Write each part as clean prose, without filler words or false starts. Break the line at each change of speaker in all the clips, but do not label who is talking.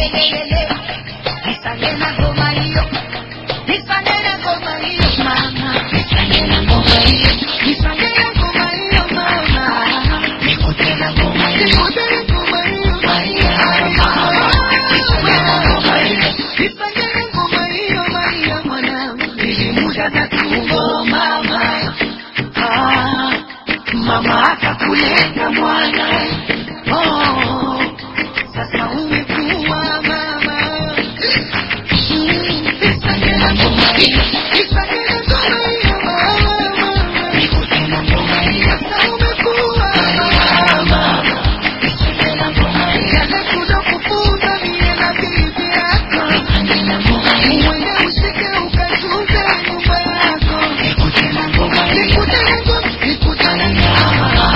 Mama akakuleta mwana, oh, sasa umekuwa mama. Isangela ngoma hiyo, isangela ngoma hiyo mama. Nikutena ngoma hiyo, sasa umekuwa mama. Isangela ngoma hiyo, nakuja kufunza mie na bibi yako. Isangela ngoma hiyo, uende ushike ukatunze nyumba yako. Nikutena ngoma hiyo, nikutena ngoma, nikutena ngoma.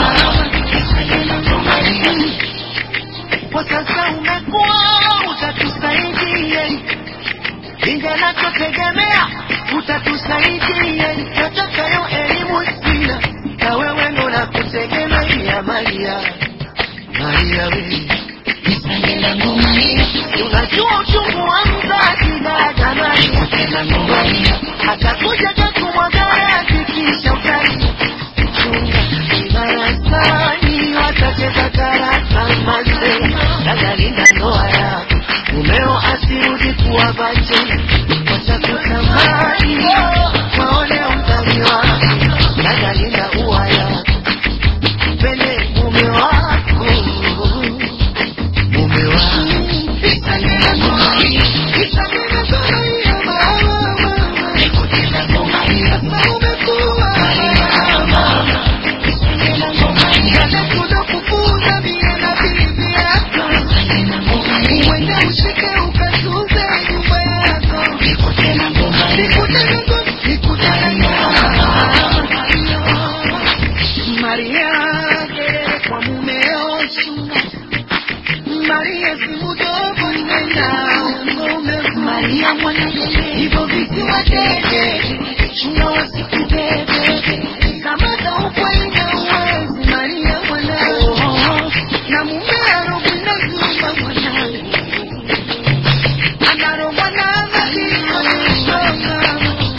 Kwa sasa umekuwa utatusaidia, inga nachotegemea utatusaidia. Natakayo elimu sina, na wewe ndo nakutegemea Maria. Maria we, isangela ngoma hiyo, unajua uchungu wa mzazi dada Maria. Isangela ngoma hiyo, atakuja kakumwagara hakikisha utani. Chunga darasani watacheza karata mazee, dada linda ndoa yako, mumeo asirudi kuwa bache. Watakutamani waone utani wako, dada linda ua yako, pende mume wako, mume wako. Isangela ngoma hiyo, isangela ngoma hiyo mama. Nikutena ngoma hiyo, sasa umekuwa mama. Isangela ngoma hiyo, nakuja kufunza mie na bibi yako. Isangela ngoma hiyo, uende ushike ukatunze nyumba yako. Nikutena ngoma hiyo, nikutena ngoma, nikutena ngoma. Maria gerere kwa mumeo chunga, Maria si mdogo nenda ngome. Maria mwanadele hivyo visi watete, chunga wasikubebe. Kamata ukwenda uwezi Maria mwanao, na mumea robi na zumba mwanao. Anarogwa na angalika mama,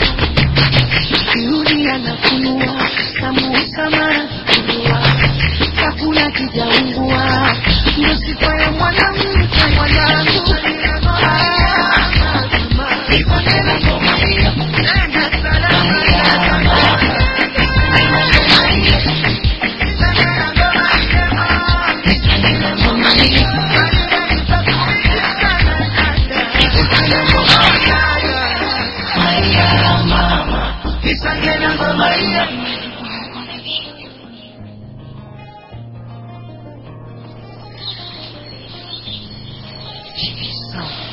kiudi anafunua, samusa mara kifunua, chakula kijaungua, ndo sifa ya mwanamke mwanangu. Isangela ngoma hiyo, nenda salama ya mama. Isangela ngoma hiyo. Chiquisa.